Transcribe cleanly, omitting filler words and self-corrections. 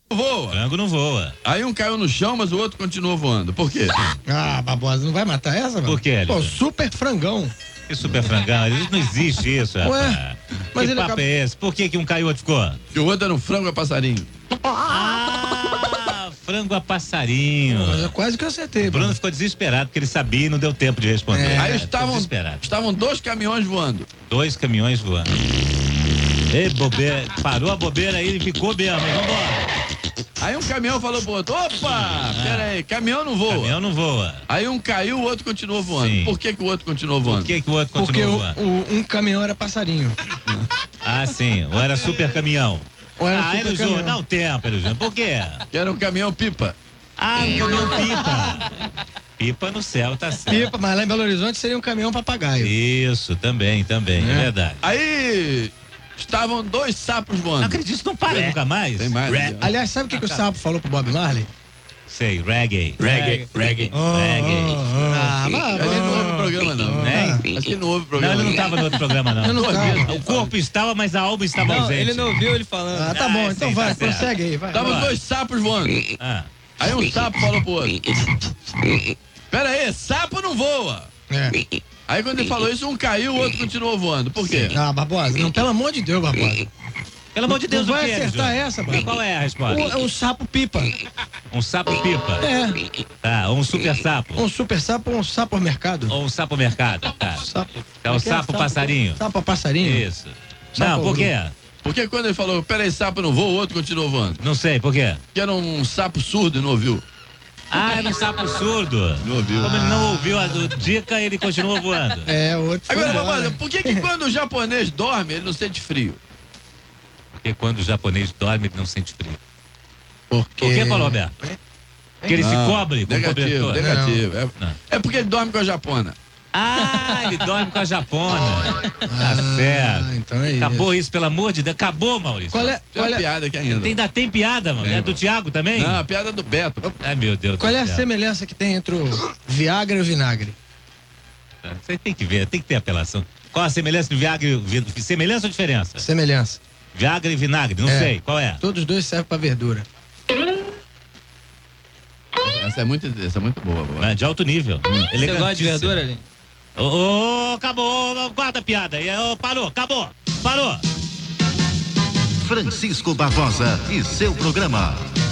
voa. Frango não voa. Aí um caiu no chão, mas o outro continuou voando. Por quê? Ah, Barbosa, não vai matar essa, mano? Por quê, Pô, super frangão. Que super frangão? Não existe isso, rapaz. Ué, mas que ele papo é esse? Por que um caiu e outro ficou? Que o outro era um frango a passarinho. Frango a passarinho. Mas é quase que eu acertei. O Bruno mano. ficou desesperado porque ele sabia e não deu tempo de responder. Aí Desesperado. estavam 2 caminhões voando. 2 caminhões voando. Ei, bobeira. Parou a bobeira aí, ele ficou mesmo, hein? Vambora. Aí um caminhão falou pro outro, opa, peraí, caminhão não voa. Caminhão não voa. Aí um caiu, o outro continuou voando. Sim. Por que o outro continuou voando? Por que o outro Porque continuou voando? um caminhão era passarinho. Ah, sim. Ou era super caminhão. Ou era super Elisô, caminhão. dá um tempo, Elisô. Por quê? Que era um caminhão pipa. Ah, um caminhão pipa. Pipa no céu, tá certo. Pipa, mas lá em Belo Horizonte seria um caminhão papagaio. Isso, também, é verdade. Aí estavam 2 sapos voando. Não acredito, não para nunca mais. Tem mais. né? Aliás, sabe o que o sapo falou pro Bob Marley? Sei, reggae. Reggae. Reggae. Ah, A gente não ouve o programa, não. Né? Acho que não ouve o Não, programa. ele não estava no outro programa, não. Eu não tava. O corpo estava, mas a alma estava ausente. Ele não ouviu ele falando. Ah, tá bom, Ah, então sim, vai, tá certo. prossegue aí, vai. Estavam 2 sapos voando. Ah, Aí um sapo falou pro outro. Pera aí, sapo não voa. É. Aí quando ele falou isso, um caiu, o outro continuou voando. Por quê? Ah, Barbosa, não, pelo amor de Deus, Barbosa. pelo amor de Deus, Não o vai que é, acertar Elisô? essa, Barbosa. Qual é a resposta? Um sapo pipa. Um sapo pipa. É. Tá, um super sapo. Um super sapo ou um sapo ao mercado? Ou um sapo mercado. Tá. Sapo. É o sapo passarinho. Sapo a passarinho? Isso. Sapo Não, por quê? Porque quando ele falou, peraí, sapo não voa, o outro continuou voando. Não sei, por quê? Que era um sapo surdo e não ouviu. Ah, era um sapo surdo. Não ouviu. Como ele não ouviu a dica, ele continuou voando. É, o outro foi Agora, embora. Barbosa, por que quando o japonês dorme, ele não sente frio? Porque quando o japonês dorme, ele não sente frio. Porque... Por que, falou, Alberto? Porque ele se cobre com Negativo, cobertor. negativo. Não. É porque ele dorme com a japona. Ah, ele dorme com a japona. Tá certo. Então é Acabou isso, pelo amor de Deus. Acabou, Maurício. Qual é, Tem uma piada aqui ainda. Ainda tem piada, mano. É do Thiago também? Não, a piada do Beto. Ai, meu Deus qual do é a céu. semelhança que tem entre o Viagra e o vinagre? Você tem que ver, tem que ter apelação. Qual a semelhança do Viagra e semelhança ou diferença? Semelhança. Viagra e vinagre, não É. sei. Qual é? Todos dois servem pra verdura. Essa é muito boa. Boa. É de alto nível. Você gosta de verdura, Aline? Acabou, guarda a piada. Parou, acabou, parou. Francisco Barbosa e seu programa